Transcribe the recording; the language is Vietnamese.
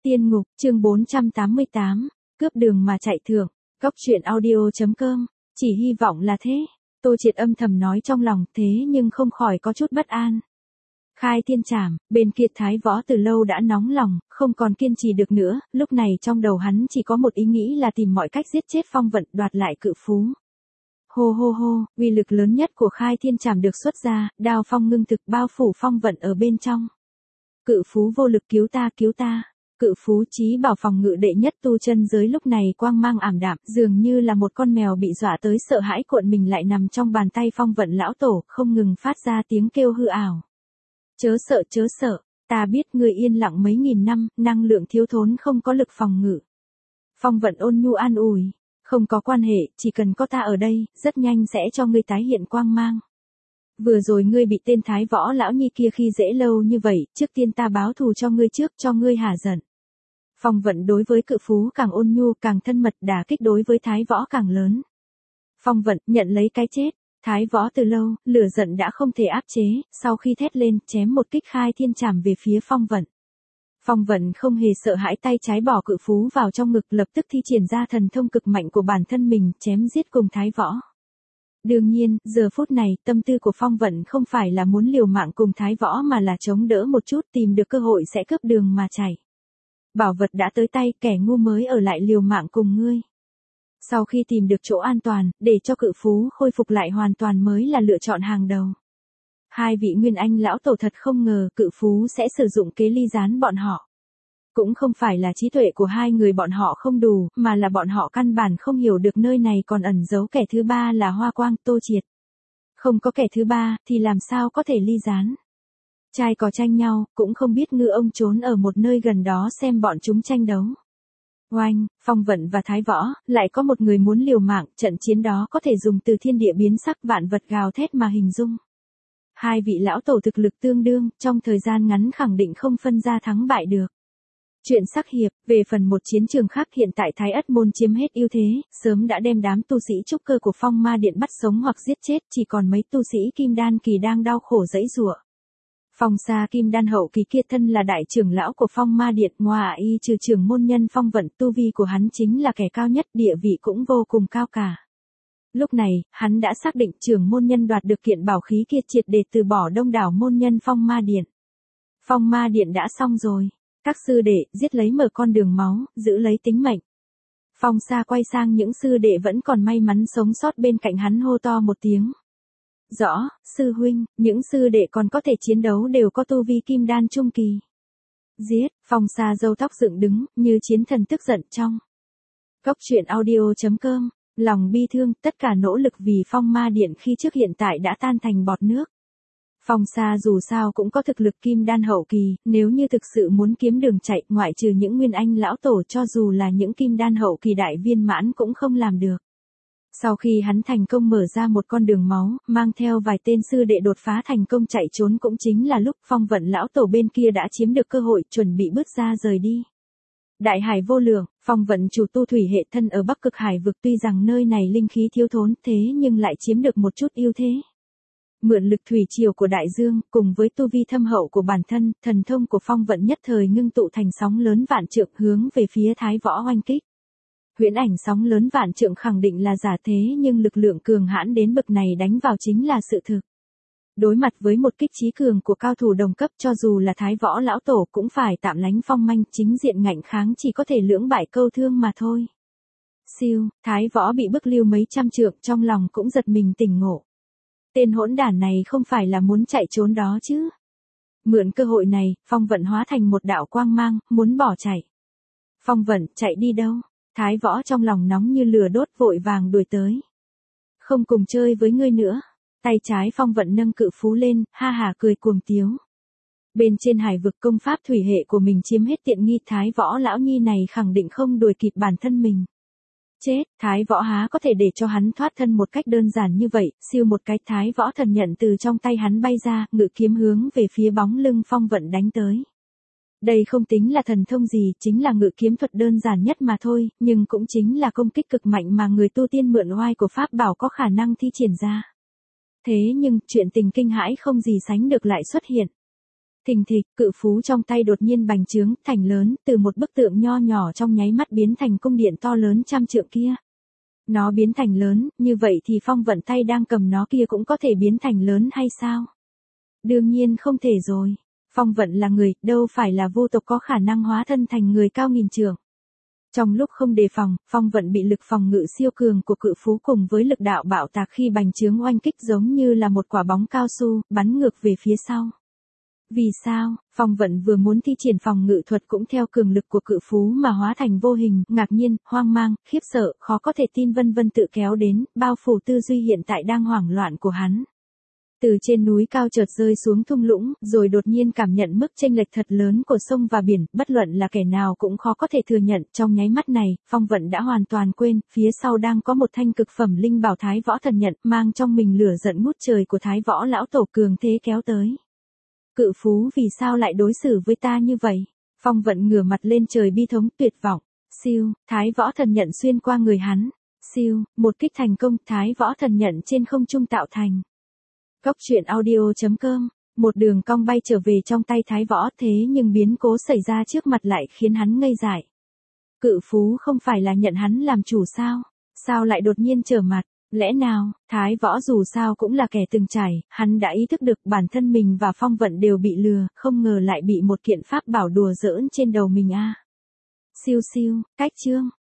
Tiên ngục, chương 488, cướp đường mà chạy thượng, Cóc truyện audio.com, chỉ hy vọng là thế. Tô Triệt âm thầm nói trong lòng, thế nhưng không khỏi có chút bất an. Khai Thiên Trảm, bên kia Thái Võ từ lâu đã nóng lòng, không còn kiên trì được nữa, lúc này trong đầu hắn chỉ có một ý nghĩ là tìm mọi cách giết chết Phong Vận, đoạt lại cự phú. Hô hô hô, uy lực lớn nhất của Khai Thiên Trảm được xuất ra, đao phong ngưng thực bao phủ Phong Vận ở bên trong. Cự phú vô lực, cứu ta cứu ta. Cự phú chí bảo phòng ngự đệ nhất tu chân giới lúc này quang mang ảm đạm, dường như là một con mèo bị dọa tới sợ hãi cuộn mình lại nằm trong bàn tay Phong Vận lão tổ, không ngừng phát ra tiếng kêu hư ảo. Chớ sợ, ta biết ngươi yên lặng mấy nghìn năm, năng lượng thiếu thốn không có lực phòng ngự. Phong Vận ôn nhu an ủi, không có quan hệ, chỉ cần có ta ở đây, rất nhanh sẽ cho ngươi tái hiện quang mang. Vừa rồi ngươi bị tên Thái Võ lão nhi kia khi dễ lâu như vậy, trước tiên ta báo thù cho ngươi trước, cho ngươi hả giận. Phong Vận đối với cự phú càng ôn nhu càng thân mật, đả kích đối với Thái Võ càng lớn. Phong Vận nhận lấy cái chết. Thái Võ từ lâu, lửa giận đã không thể áp chế, sau khi thét lên, chém một kích Khai Thiên Trảm về phía Phong Vận. Phong Vận không hề sợ hãi, tay trái bỏ cự phú vào trong ngực, lập tức thi triển ra thần thông cực mạnh của bản thân mình, chém giết cùng Thái Võ. Đương nhiên, giờ phút này, tâm tư của Phong Vận không phải là muốn liều mạng cùng Thái Võ mà là chống đỡ một chút, tìm được cơ hội sẽ cướp đường mà chạy. Bảo vật đã tới tay, kẻ ngu mới ở lại liều mạng cùng ngươi. Sau khi tìm được chỗ an toàn, để cho cự phú khôi phục lại hoàn toàn mới là lựa chọn hàng đầu. Hai vị Nguyên Anh lão tổ thật không ngờ cự phú sẽ sử dụng kế ly gián bọn họ. Cũng không phải là trí tuệ của hai người bọn họ không đủ, mà là bọn họ căn bản không hiểu được nơi này còn ẩn giấu kẻ thứ ba là Hoa Quang, Tô Triệt. Không có kẻ thứ ba, thì làm sao có thể ly gián. Trai có tranh nhau, cũng không biết ngư ông trốn ở một nơi gần đó xem bọn chúng tranh đấu. Oanh, Phong Vận và Thái Võ, lại có một người muốn liều mạng, trận chiến đó có thể dùng từ thiên địa biến sắc vạn vật gào thét mà hình dung. Hai vị lão tổ thực lực tương đương, trong thời gian ngắn khẳng định không phân ra thắng bại được. Chuyện sắc hiệp, về phần một chiến trường khác hiện tại Thái Ất Môn chiếm hết ưu thế, sớm đã đem đám tu sĩ trúc cơ của Phong Ma Điện bắt sống hoặc giết chết, chỉ còn mấy tu sĩ Kim Đan kỳ đang đau khổ giãy giụa. Phong Sa Kim Đan hậu kỳ kia thân là đại trưởng lão của Phong Ma Điện, ngoài y trừ trưởng môn nhân Phong Vận, tu vi của hắn chính là kẻ cao nhất, địa vị cũng vô cùng cao cả. Lúc này, hắn đã xác định trưởng môn nhân đoạt được kiện bảo khí kia triệt để từ bỏ đông đảo môn nhân Phong Ma Điện. Phong Ma Điện đã xong rồi. Các sư đệ, giết lấy mở con đường máu, giữ lấy tính mệnh. Phong Sa quay sang những sư đệ vẫn còn may mắn sống sót bên cạnh hắn hô to một tiếng. Rõ, sư huynh, những sư đệ còn có thể chiến đấu đều có tu vi Kim Đan trung kỳ. Giết, Phong Sa râu tóc dựng đứng, như chiến thần tức giận trong. Cóc truyện audio.com, lòng bi thương, tất cả nỗ lực vì Phong Ma Điện khi trước hiện tại đã tan thành bọt nước. Phong Sa dù sao cũng có thực lực Kim Đan hậu kỳ, nếu như thực sự muốn kiếm đường chạy, ngoại trừ những Nguyên Anh lão tổ cho dù là những Kim Đan hậu kỳ đại viên mãn cũng không làm được. Sau khi hắn thành công mở ra một con đường máu, mang theo vài tên sư đệ đột phá thành công chạy trốn cũng chính là lúc Phong Vận lão tổ bên kia đã chiếm được cơ hội, chuẩn bị bước ra rời đi. Đại hải vô lượng, Phong Vận chủ tu thủy hệ thân ở Bắc Cực Hải vực, tuy rằng nơi này linh khí thiếu thốn thế nhưng lại chiếm được một chút ưu thế. Mượn lực thủy triều của đại dương, cùng với tu vi thâm hậu của bản thân, thần thông của Phong Vận nhất thời ngưng tụ thành sóng lớn vạn trượng hướng về phía Thái Võ oanh kích. Huyễn ảnh sóng lớn vạn trượng khẳng định là giả thế nhưng lực lượng cường hãn đến bậc này đánh vào chính là sự thực. Đối mặt với một kích trí cường của cao thủ đồng cấp, cho dù là Thái Võ lão tổ cũng phải tạm lánh phong manh, chính diện ngạnh kháng chỉ có thể lưỡng bại câu thương mà thôi. Siêu, Thái Võ bị bức lưu mấy trăm trượng, trong lòng cũng giật mình tỉnh ngộ. Tên hỗn đản này không phải là muốn chạy trốn đó chứ. Mượn cơ hội này, Phong Vận hóa thành một đạo quang mang, muốn bỏ chạy. Phong Vận, chạy đi đâu? Thái Võ trong lòng nóng như lửa đốt vội vàng đuổi tới. Không cùng chơi với ngươi nữa. Tay trái Phong Vận nâng cự phú lên, ha hà cười cuồng tiếu. Bên trên hải vực công pháp thủy hệ của mình chiếm hết tiện nghi, Thái Võ lão nhi này khẳng định không đuổi kịp bản thân mình. Chết, Thái Võ há có thể để cho hắn thoát thân một cách đơn giản như vậy, siêu một cái Thái Võ thần nhận từ trong tay hắn bay ra, ngự kiếm hướng về phía bóng lưng Phong Vận đánh tới. Đây không tính là thần thông gì, chính là ngự kiếm thuật đơn giản nhất mà thôi, nhưng cũng chính là công kích cực mạnh mà người tu tiên mượn oai của pháp bảo có khả năng thi triển ra. Thế nhưng, chuyện tình kinh hãi không gì sánh được lại xuất hiện. Thình thịch, cự phú trong tay đột nhiên bành trướng, thành lớn, từ một bức tượng nho nhỏ trong nháy mắt biến thành cung điện to lớn trăm trượng kia. Nó biến thành lớn, như vậy thì Phong Vận tay đang cầm nó kia cũng có thể biến thành lớn hay sao? Đương nhiên không thể rồi. Phong Vận là người, đâu phải là vô tộc có khả năng hóa thân thành người cao nghìn trượng. Trong lúc không đề phòng, Phong Vận bị lực phòng ngự siêu cường của cự phú cùng với lực đạo bạo tạc khi bành trướng oanh kích giống như là một quả bóng cao su, bắn ngược về phía sau. Vì sao, Phong Vận vừa muốn thi triển phòng ngự thuật cũng theo cường lực của cự phú mà hóa thành vô hình, ngạc nhiên, hoang mang, khiếp sợ, khó có thể tin vân vân tự kéo đến, bao phủ tư duy hiện tại đang hoảng loạn của hắn. Từ trên núi cao chợt rơi xuống thung lũng, rồi đột nhiên cảm nhận mức chênh lệch thật lớn của sông và biển, bất luận là kẻ nào cũng khó có thể thừa nhận, trong nháy mắt này, Phong Vận đã hoàn toàn quên, phía sau đang có một thanh cực phẩm linh bảo Thái Võ Thần Nhận, mang trong mình lửa giận ngút trời của Thái Võ lão tổ cường thế kéo tới. Cự phú vì sao lại đối xử với ta như vậy? Phong Vận ngửa mặt lên trời bi thống tuyệt vọng. Siêu, Thái Võ Thần Nhận xuyên qua người hắn. Siêu, một kích thành công, Thái Võ Thần Nhận trên không trung tạo thành. Góc truyện audio.com, một đường cong bay trở về trong tay Thái Võ, thế nhưng biến cố xảy ra trước mặt lại khiến hắn ngây dại. Cự phú không phải là nhận hắn làm chủ sao? Sao lại đột nhiên trở mặt? Lẽ nào, Thái Võ dù sao cũng là kẻ từng trải, hắn đã ý thức được bản thân mình và Phong Vận đều bị lừa, không ngờ lại bị một kiện pháp bảo đùa giỡn trên đầu mình a. Siêu siêu, cách chương.